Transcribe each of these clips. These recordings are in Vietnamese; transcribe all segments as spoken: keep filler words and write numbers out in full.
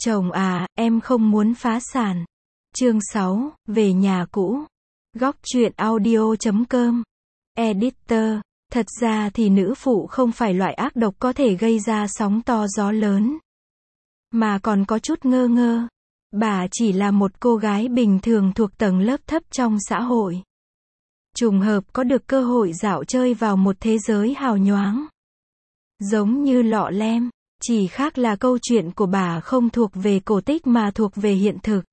Chồng à, em không muốn phá sản. Chương sáu, về nhà cũ. Góc truyện audio chấm com. Editor. Thật ra thì nữ phụ không phải loại ác độc có thể gây ra sóng to gió lớn. Mà còn có chút ngơ ngơ. Bà chỉ là một cô gái bình thường thuộc tầng lớp thấp trong xã hội. Trùng hợp có được cơ hội dạo chơi vào một thế giới hào nhoáng. Giống như lọ lem, chỉ khác là câu chuyện của bà không thuộc về cổ tích mà thuộc về hiện thực.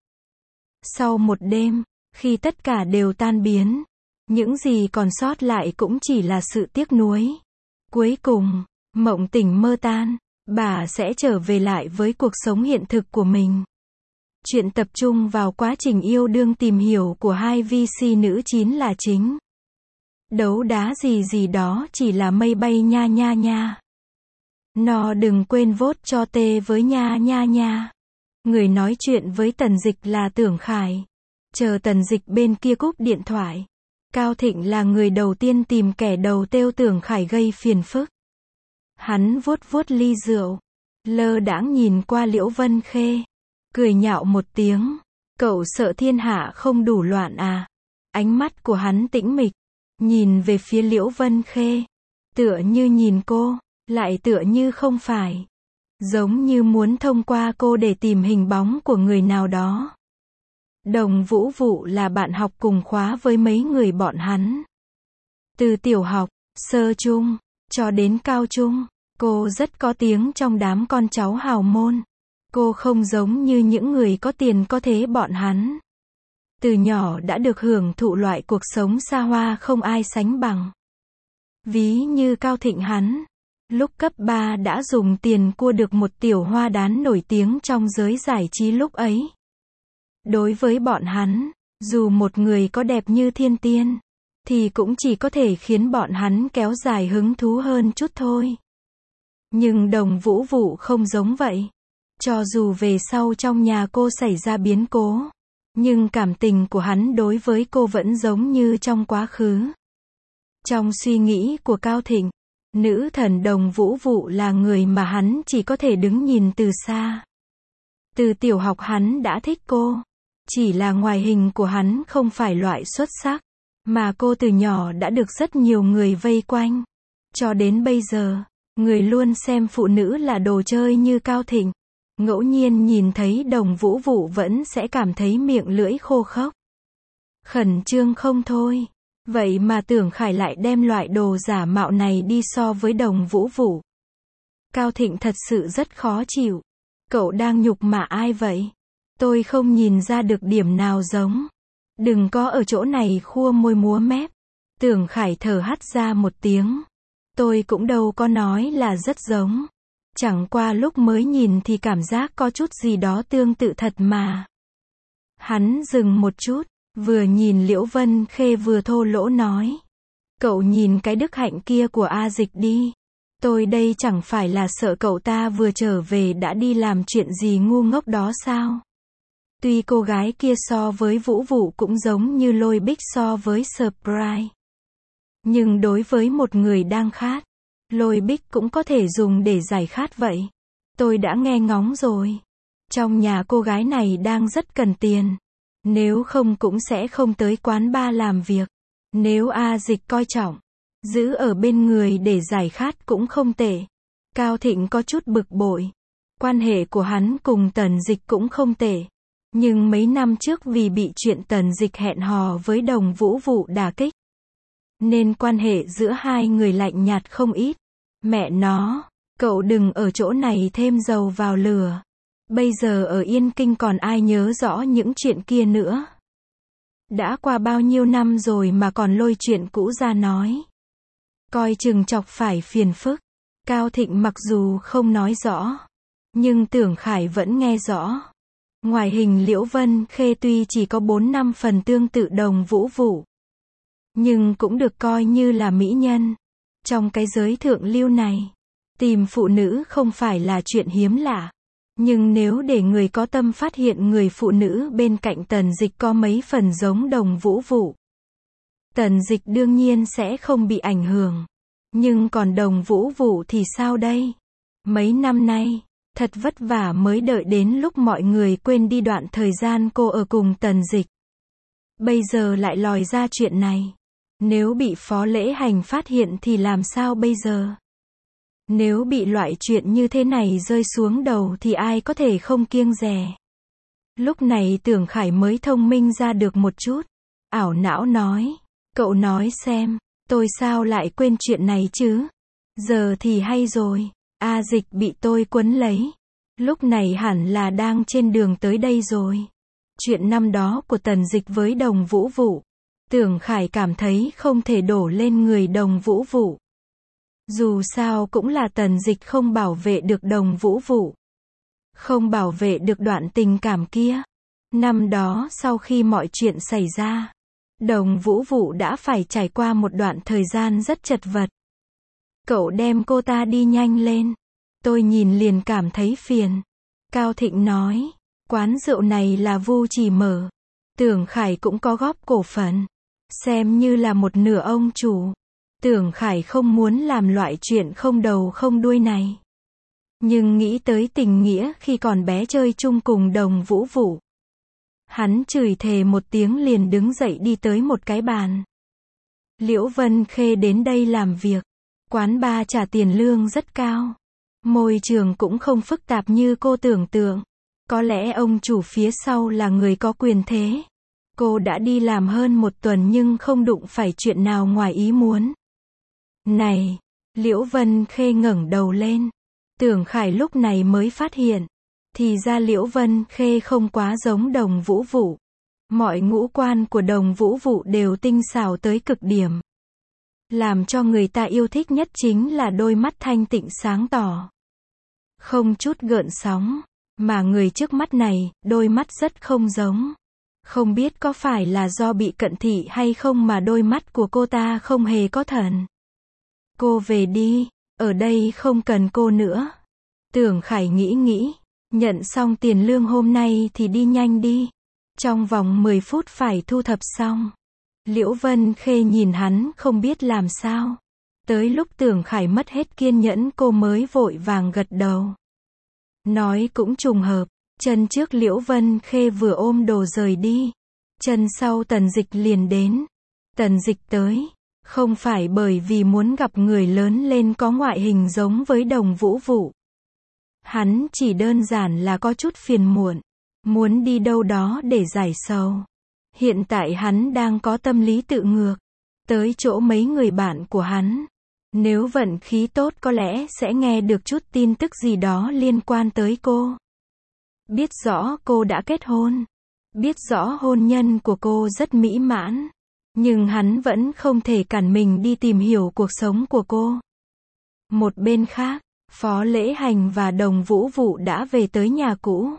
Sau một đêm, khi tất cả đều tan biến, những gì còn sót lại cũng chỉ là sự tiếc nuối. Cuối cùng, mộng tỉnh mơ tan, bà sẽ trở về lại với cuộc sống hiện thực của mình. Chuyện tập trung vào quá trình yêu đương tìm hiểu của hai vê xê nữ chín là chính. Đấu đá gì gì đó chỉ là mây bay nha nha nha. Nó đừng quên vote cho tê với nha nha nha. Người nói chuyện với Tần Dịch là Tưởng Khải. Chờ Tần Dịch bên kia cúp điện thoại. Cao Thịnh là người đầu tiên tìm kẻ đầu têu Tưởng Khải gây phiền phức. Hắn vuốt vuốt ly rượu, lơ đãng nhìn qua Liễu Vân Khê, cười nhạo một tiếng. Cậu sợ thiên hạ không đủ loạn à? Ánh mắt của hắn tĩnh mịch, nhìn về phía Liễu Vân Khê, tựa như nhìn cô, lại tựa như không phải. Giống như muốn thông qua cô để tìm hình bóng của người nào đó. Đồng Vũ Vụ là bạn học cùng khóa với mấy người bọn hắn. Từ tiểu học, sơ trung, cho đến cao trung, cô rất có tiếng trong đám con cháu hào môn. Cô không giống như những người có tiền có thế bọn hắn. Từ nhỏ đã được hưởng thụ loại cuộc sống xa hoa không ai sánh bằng. Ví như Cao Thịnh hắn, lúc cấp ba đã dùng tiền cua được một tiểu hoa đán nổi tiếng trong giới giải trí lúc ấy. Đối với bọn hắn, dù một người có đẹp như thiên tiên, thì cũng chỉ có thể khiến bọn hắn kéo dài hứng thú hơn chút thôi. Nhưng Đồng Vũ Vụ không giống vậy. Cho dù về sau trong nhà cô xảy ra biến cố, nhưng cảm tình của hắn đối với cô vẫn giống như trong quá khứ. Trong suy nghĩ của Cao Thịnh, nữ thần Đồng Vũ Vụ là người mà hắn chỉ có thể đứng nhìn từ xa. Từ tiểu học hắn đã thích cô. Chỉ là ngoại hình của hắn không phải loại xuất sắc, mà cô từ nhỏ đã được rất nhiều người vây quanh. Cho đến bây giờ, người luôn xem phụ nữ là đồ chơi như Cao Thịnh, ngẫu nhiên nhìn thấy Đồng Vũ Vụ vẫn sẽ cảm thấy miệng lưỡi khô khốc. Khẩn trương không thôi. Vậy mà Tưởng Khải lại đem loại đồ giả mạo này đi so với Đồng Vũ Vụ. Cao Thịnh thật sự rất khó chịu. Cậu đang nhục mạ ai vậy? Tôi không nhìn ra được điểm nào giống. Đừng có ở chỗ này khua môi múa mép. Tưởng Khải thở hắt ra một tiếng. Tôi cũng đâu có nói là rất giống. Chẳng qua lúc mới nhìn thì cảm giác có chút gì đó tương tự thật mà. Hắn dừng một chút, vừa nhìn Liễu Vân Khê vừa thô lỗ nói. Cậu nhìn cái đức hạnh kia của A Dịch đi. Tôi đây chẳng phải là sợ cậu ta vừa trở về đã đi làm chuyện gì ngu ngốc đó sao? Tuy cô gái kia so với Vũ Vụ cũng giống như Lôi Bích so với Surprise. Nhưng đối với một người đang khát, Lôi Bích cũng có thể dùng để giải khát vậy. Tôi đã nghe ngóng rồi. Trong nhà cô gái này đang rất cần tiền. Nếu không cũng sẽ không tới quán bar làm việc. Nếu A Dịch coi trọng, giữ ở bên người để giải khát cũng không tệ. Cao Thịnh có chút bực bội. Quan hệ của hắn cùng Tần Dịch cũng không tệ. Nhưng mấy năm trước vì bị chuyện Tần Dịch hẹn hò với Đồng Vũ Vụ đả kích, nên quan hệ giữa hai người lạnh nhạt không ít. Mẹ nó, cậu đừng ở chỗ này thêm dầu vào lửa. Bây giờ ở Yên Kinh còn ai nhớ rõ những chuyện kia nữa. Đã qua bao nhiêu năm rồi mà còn lôi chuyện cũ ra nói. Coi chừng chọc phải phiền phức. Cao Thịnh mặc dù không nói rõ, nhưng Tưởng Khải vẫn nghe rõ. Ngoại hình Liễu Vân Khê tuy chỉ có bốn năm phần tương tự Đồng Vũ Vụ, nhưng cũng được coi như là mỹ nhân. Trong cái giới thượng lưu này, tìm phụ nữ không phải là chuyện hiếm lạ. Nhưng nếu để người có tâm phát hiện người phụ nữ bên cạnh Tần Dịch có mấy phần giống Đồng Vũ Vụ, Tần Dịch đương nhiên sẽ không bị ảnh hưởng. Nhưng còn Đồng Vũ Vụ thì sao đây? Mấy năm nay, Thật vất vả mới đợi đến lúc mọi người quên đi đoạn thời gian cô ở cùng Tần Dịch. Bây giờ lại lòi ra chuyện này. Nếu bị Phó Lễ Hành phát hiện thì làm sao bây giờ? Nếu bị loại chuyện như thế này rơi xuống đầu thì ai có thể không kiêng dè. Lúc này Tưởng Khải mới thông minh ra được một chút. Ảo não nói. Cậu nói xem, tôi sao lại quên chuyện này chứ? Giờ thì hay rồi. A Dịch bị tôi quấn lấy. Lúc này hẳn là đang trên đường tới đây rồi. Chuyện năm đó của Tần Dịch với Đồng Vũ Vụ. Tưởng Khải cảm thấy không thể đổ lên người Đồng Vũ Vụ. Dù sao cũng là Tần Dịch không bảo vệ được Đồng Vũ Vụ. Không bảo vệ được đoạn tình cảm kia. Năm đó sau khi mọi chuyện xảy ra, Đồng Vũ Vụ đã phải trải qua một đoạn thời gian rất chật vật. Cậu đem cô ta đi nhanh lên. Tôi nhìn liền cảm thấy phiền. Cao Thịnh nói, quán rượu này là Vu Chỉ mở. Tưởng Khải cũng có góp cổ phần. Xem như là một nửa ông chủ. Tưởng Khải không muốn làm loại chuyện không đầu không đuôi này. Nhưng nghĩ tới tình nghĩa khi còn bé chơi chung cùng Đồng Vũ Vụ. Hắn chửi thề một tiếng liền đứng dậy đi tới một cái bàn. Liễu Vân Khê đến đây làm việc. Quán bar trả tiền lương rất cao. Môi trường cũng không phức tạp như cô tưởng tượng. Có lẽ ông chủ phía sau là người có quyền thế. Cô đã đi làm hơn một tuần nhưng không đụng phải chuyện nào ngoài ý muốn. Này! Liễu Vân Khê ngẩng đầu lên. Tưởng Khải lúc này mới phát hiện. Thì ra Liễu Vân Khê không quá giống Đồng Vũ Vụ. Mọi ngũ quan của Đồng Vũ Vụ đều tinh xảo tới cực điểm. Làm cho người ta yêu thích nhất chính là đôi mắt thanh tịnh sáng tỏ. Không chút gợn sóng. Mà người trước mắt này, đôi mắt rất không giống. Không biết có phải là do bị cận thị hay không mà đôi mắt của cô ta không hề có thần. Cô về đi, ở đây không cần cô nữa. Tưởng Khải nghĩ nghĩ. Nhận xong tiền lương hôm nay thì đi nhanh đi. Trong vòng mười phút phải thu thập xong. Liễu Vân Khê nhìn hắn không biết làm sao. Tới lúc Tưởng Khải mất hết kiên nhẫn cô mới vội vàng gật đầu. Nói cũng trùng hợp. Chân trước Liễu Vân Khê vừa ôm đồ rời đi. Chân sau Tần Dịch liền đến. Tần Dịch tới. Không phải bởi vì muốn gặp người lớn lên có ngoại hình giống với Đồng Vũ Vụ. Hắn chỉ đơn giản là có chút phiền muộn. Muốn đi đâu đó để giải sầu. Hiện tại hắn đang có tâm lý tự ngược. Tới chỗ mấy người bạn của hắn. Nếu vận khí tốt có lẽ sẽ nghe được chút tin tức gì đó liên quan tới cô. Biết rõ cô đã kết hôn. Biết rõ hôn nhân của cô rất mỹ mãn. Nhưng hắn vẫn không thể cản mình đi tìm hiểu cuộc sống của cô. Một bên khác, Phó Lễ Hành và Đồng Vũ Vụ đã về tới nhà cũ.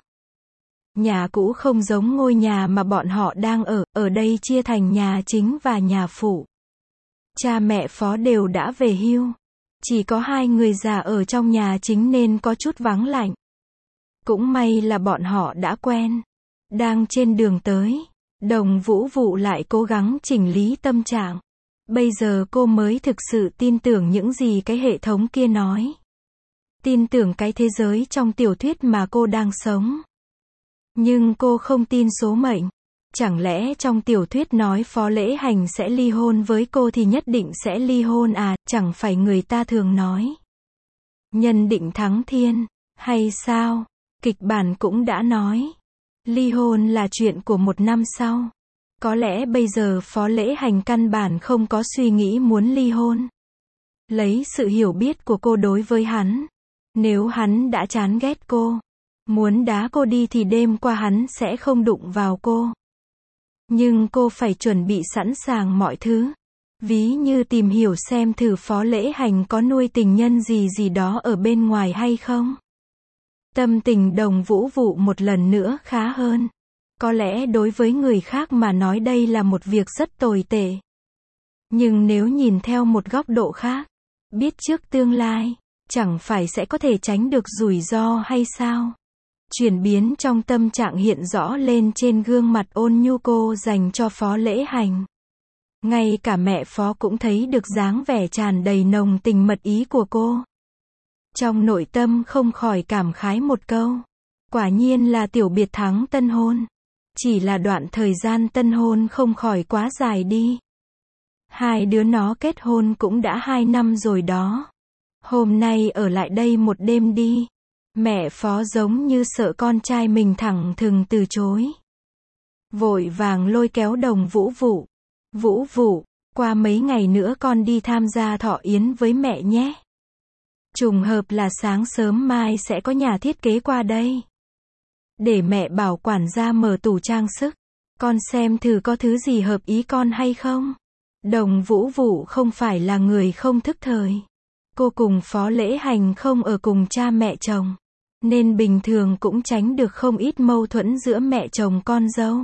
Nhà cũ không giống ngôi nhà mà bọn họ đang ở, ở đây chia thành nhà chính và nhà phụ. Cha mẹ Phó đều đã về hưu. Chỉ có hai người già ở trong nhà chính nên có chút vắng lạnh. Cũng may là bọn họ đã quen. Đang trên đường tới, Đồng Vũ Vụ lại cố gắng chỉnh lý tâm trạng. Bây giờ cô mới thực sự tin tưởng những gì cái hệ thống kia nói. Tin tưởng cái thế giới trong tiểu thuyết mà cô đang sống. Nhưng cô không tin số mệnh. Chẳng lẽ trong tiểu thuyết nói Phó Lễ Hành sẽ ly hôn với cô thì nhất định sẽ ly hôn à, chẳng phải người ta thường nói. Nhân định thắng thiên, hay sao? Kịch bản cũng đã nói. Ly hôn là chuyện của một năm sau. Có lẽ bây giờ Phó Lễ Hành căn bản không có suy nghĩ muốn ly hôn. Lấy sự hiểu biết của cô đối với hắn. Nếu hắn đã chán ghét cô, muốn đá cô đi thì đêm qua hắn sẽ không đụng vào cô. Nhưng cô phải chuẩn bị sẵn sàng mọi thứ. Ví như tìm hiểu xem thử Phó Lễ Hành có nuôi tình nhân gì gì đó ở bên ngoài hay không. Tâm tình Đồng Vũ Vụ một lần nữa khá hơn. Có lẽ đối với người khác mà nói đây là một việc rất tồi tệ. Nhưng nếu nhìn theo một góc độ khác, biết trước tương lai, chẳng phải sẽ có thể tránh được rủi ro hay sao? Chuyển biến trong tâm trạng hiện rõ lên trên gương mặt ôn nhu cô dành cho Phó Lễ Hành. Ngay cả mẹ Phó cũng thấy được dáng vẻ tràn đầy nồng tình mật ý của cô. Trong nội tâm không khỏi cảm khái một câu. Quả nhiên là tiểu biệt thắng tân hôn. Chỉ là đoạn thời gian tân hôn không khỏi quá dài đi. Hai đứa nó kết hôn cũng đã hai năm rồi đó. Hôm nay ở lại đây một đêm đi. Mẹ Phó giống như sợ con trai mình thẳng thừng từ chối. Vội vàng lôi kéo Đồng Vũ Vụ. Vũ Vụ, qua mấy ngày nữa con đi tham gia thọ yến với mẹ nhé. Trùng hợp là sáng sớm mai sẽ có nhà thiết kế qua đây. Để mẹ bảo quản gia mở tủ trang sức. Con xem thử có thứ gì hợp ý con hay không. Đồng Vũ Vụ không phải là người không thức thời. Cô cùng Phó Lễ Hành không ở cùng cha mẹ chồng. Nên bình thường cũng tránh được không ít mâu thuẫn giữa mẹ chồng con dâu.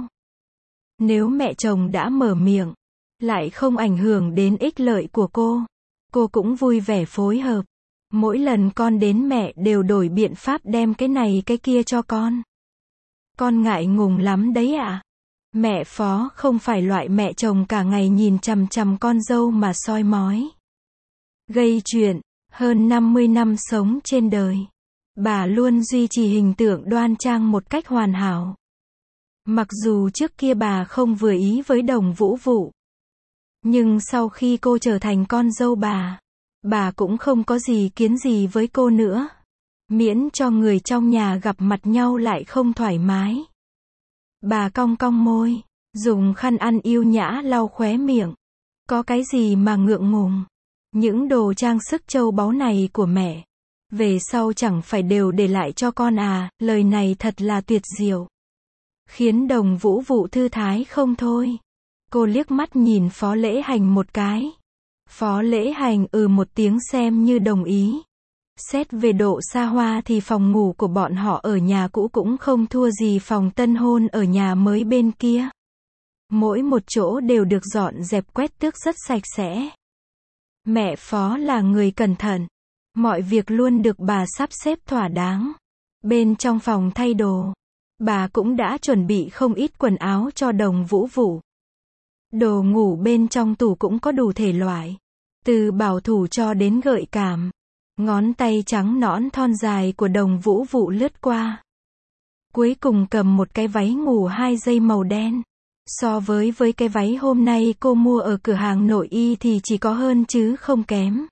Nếu mẹ chồng đã mở miệng, lại không ảnh hưởng đến ích lợi của cô, cô cũng vui vẻ phối hợp. Mỗi lần con đến mẹ đều đổi biện pháp đem cái này cái kia cho con. Con ngại ngùng lắm đấy ạ. À? Mẹ Phó không phải loại mẹ chồng cả ngày nhìn chằm chằm con dâu mà soi mói. Gây chuyện, hơn năm mươi năm sống trên đời. Bà luôn duy trì hình tượng đoan trang một cách hoàn hảo. Mặc dù trước kia bà không vừa ý với Đồng Vũ Vụ. Nhưng sau khi cô trở thành con dâu bà, bà cũng không có gì kiến gì với cô nữa. Miễn cho người trong nhà gặp mặt nhau lại không thoải mái. Bà cong cong môi, dùng khăn ăn yêu nhã lau khóe miệng. Có cái gì mà ngượng ngùng. Những đồ trang sức châu báu này của mẹ, về sau chẳng phải đều để lại cho con à, lời này thật là tuyệt diệu. Khiến Đồng Vũ Vụ thư thái không thôi. Cô liếc mắt nhìn Phó Lễ Hành một cái. Phó Lễ Hành ừ một tiếng xem như đồng ý. Xét về độ xa hoa thì phòng ngủ của bọn họ ở nhà cũ cũng không thua gì phòng tân hôn ở nhà mới bên kia. Mỗi một chỗ đều được dọn dẹp quét tước rất sạch sẽ. Mẹ Phó là người cẩn thận. Mọi việc luôn được bà sắp xếp thỏa đáng. Bên trong phòng thay đồ, bà cũng đã chuẩn bị không ít quần áo cho Đồng Vũ Vụ. Đồ ngủ bên trong tủ cũng có đủ thể loại. Từ bảo thủ cho đến gợi cảm. Ngón tay trắng nõn thon dài của Đồng Vũ Vụ lướt qua. Cuối cùng cầm một cái váy ngủ hai dây màu đen. So với với cái váy hôm nay cô mua ở cửa hàng nội y thì chỉ có hơn chứ không kém.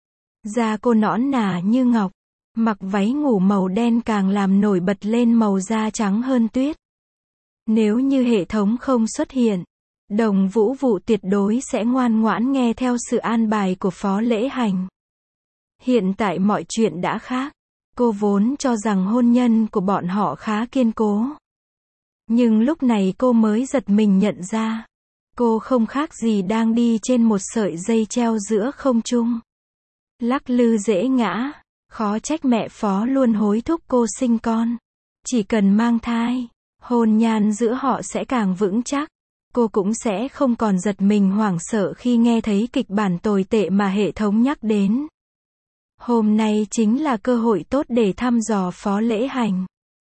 Da cô nõn nà như ngọc. Mặc váy ngủ màu đen càng làm nổi bật lên màu da trắng hơn tuyết. Nếu như hệ thống không xuất hiện, Đồng Vũ Vụ tuyệt đối sẽ ngoan ngoãn nghe theo sự an bài của Phó Lễ Hành. Hiện tại mọi chuyện đã khác. Cô vốn cho rằng hôn nhân của bọn họ khá kiên cố. Nhưng lúc này cô mới giật mình nhận ra. Cô không khác gì đang đi trên một sợi dây treo giữa không trung. Lắc lư dễ ngã. Khó trách mẹ Phó luôn hối thúc cô sinh con. Chỉ cần mang thai, hôn nhân giữa họ sẽ càng vững chắc. Cô cũng sẽ không còn giật mình hoảng sợ khi nghe thấy kịch bản tồi tệ mà hệ thống nhắc đến. Hôm nay chính là cơ hội tốt để thăm dò Phó Lễ Hành.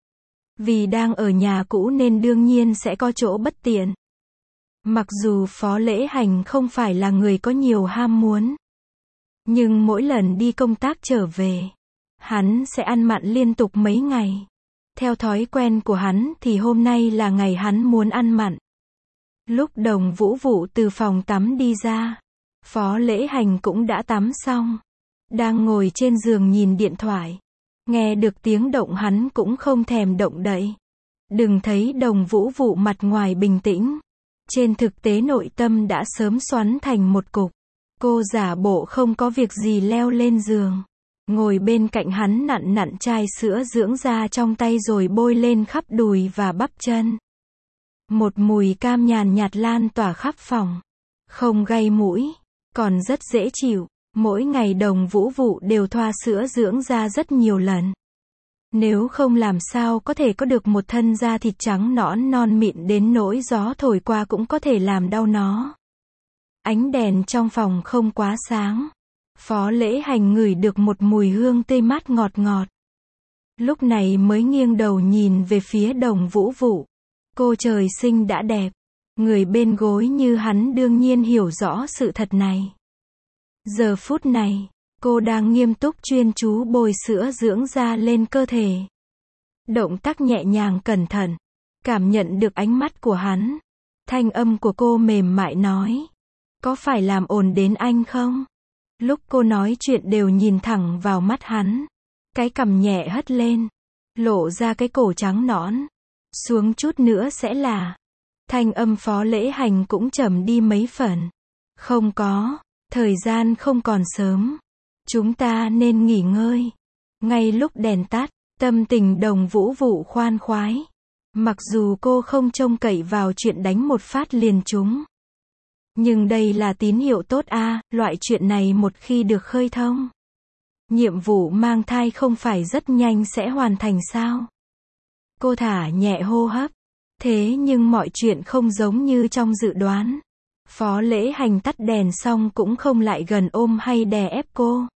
Vì đang ở nhà cũ nên đương nhiên sẽ có chỗ bất tiện. Mặc dù Phó Lễ Hành không phải là người có nhiều ham muốn. Nhưng mỗi lần đi công tác trở về, hắn sẽ ăn mặn liên tục mấy ngày. Theo thói quen của hắn thì hôm nay là ngày hắn muốn ăn mặn. Lúc Đồng Vũ Vụ từ phòng tắm đi ra, Phó Lễ Hành cũng đã tắm xong. Đang ngồi trên giường nhìn điện thoại. Nghe được tiếng động hắn cũng không thèm động đậy. Đừng thấy Đồng Vũ Vụ mặt ngoài bình tĩnh. Trên thực tế nội tâm đã sớm xoắn thành một cục. Cô giả bộ không có việc gì leo lên giường. Ngồi bên cạnh hắn nặn nặn chai sữa dưỡng da trong tay rồi bôi lên khắp đùi và bắp chân. Một mùi cam nhàn nhạt lan tỏa khắp phòng. Không gây mũi, còn rất dễ chịu. Mỗi ngày Đồng Vũ Vụ đều thoa sữa dưỡng da rất nhiều lần. Nếu không làm sao có thể có được một thân da thịt trắng nõn non mịn đến nỗi gió thổi qua cũng có thể làm đau nó. Ánh đèn trong phòng không quá sáng. Phó Lễ Hành ngửi được một mùi hương tươi mát ngọt ngọt. Lúc này mới nghiêng đầu nhìn về phía Đồng Vũ Vụ. Cô trời sinh đã đẹp. Người bên gối như hắn đương nhiên hiểu rõ sự thật này. Giờ phút này, Cô đang nghiêm túc chuyên chú bôi sữa dưỡng da lên cơ thể. Động tác nhẹ nhàng cẩn thận. Cảm nhận được ánh mắt của hắn. Thanh âm của cô mềm mại nói. Có phải làm ồn đến anh không? Lúc cô nói chuyện đều nhìn thẳng vào mắt hắn. Cái cằm nhẹ hất lên. Lộ ra cái cổ trắng nõn. Xuống chút nữa sẽ là. Thanh âm Phó Lễ Hành cũng trầm đi mấy phần. Không có. Thời gian không còn sớm. Chúng ta nên nghỉ ngơi. Ngay lúc đèn tắt, tâm tình Đồng Vũ Vụ khoan khoái. Mặc dù cô không trông cậy vào chuyện đánh một phát liền trúng. Nhưng đây là tín hiệu tốt a, à, loại chuyện này một khi được khơi thông. Nhiệm vụ mang thai không phải rất nhanh sẽ hoàn thành sao? Cô thả nhẹ hô hấp. Thế nhưng mọi chuyện không giống như trong dự đoán. Phó Lễ Hành tắt đèn xong cũng không lại gần ôm hay đè ép cô.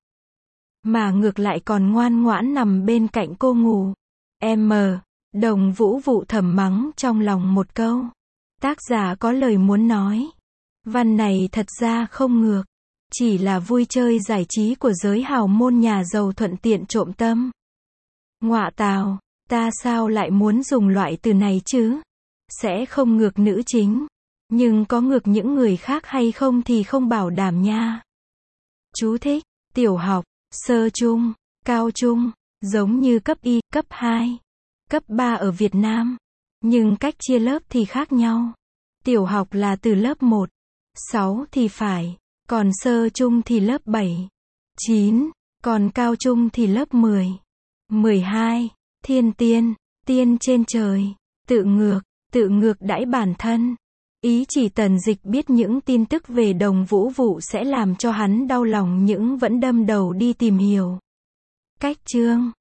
Mà ngược lại còn ngoan ngoãn nằm bên cạnh cô ngủ. Em, Đồng Vũ Vụ thầm mắng trong lòng một câu. Tác giả có lời muốn nói. Văn này thật ra không ngược. Chỉ là vui chơi giải trí của giới hào môn nhà giàu thuận tiện trộm tâm. Ngọa tào, ta sao lại muốn dùng loại từ này chứ? Sẽ không ngược nữ chính. Nhưng có ngược những người khác hay không thì không bảo đảm nha. Chú thích, tiểu học, sơ trung, cao trung, giống như cấp Y, cấp hai, cấp ba ở Việt Nam. Nhưng cách chia lớp thì khác nhau. Tiểu học là từ lớp một, sáu thì phải, còn sơ trung thì lớp bảy, chín, còn cao trung thì lớp mười, mười hai, thiên tiên, tiên trên trời, tự ngược, tự ngược đãi bản thân. Ý chỉ Tần Dịch biết những tin tức về Đồng Vũ Vụ sẽ làm cho hắn đau lòng nhưng vẫn đâm đầu đi tìm hiểu. Cách chương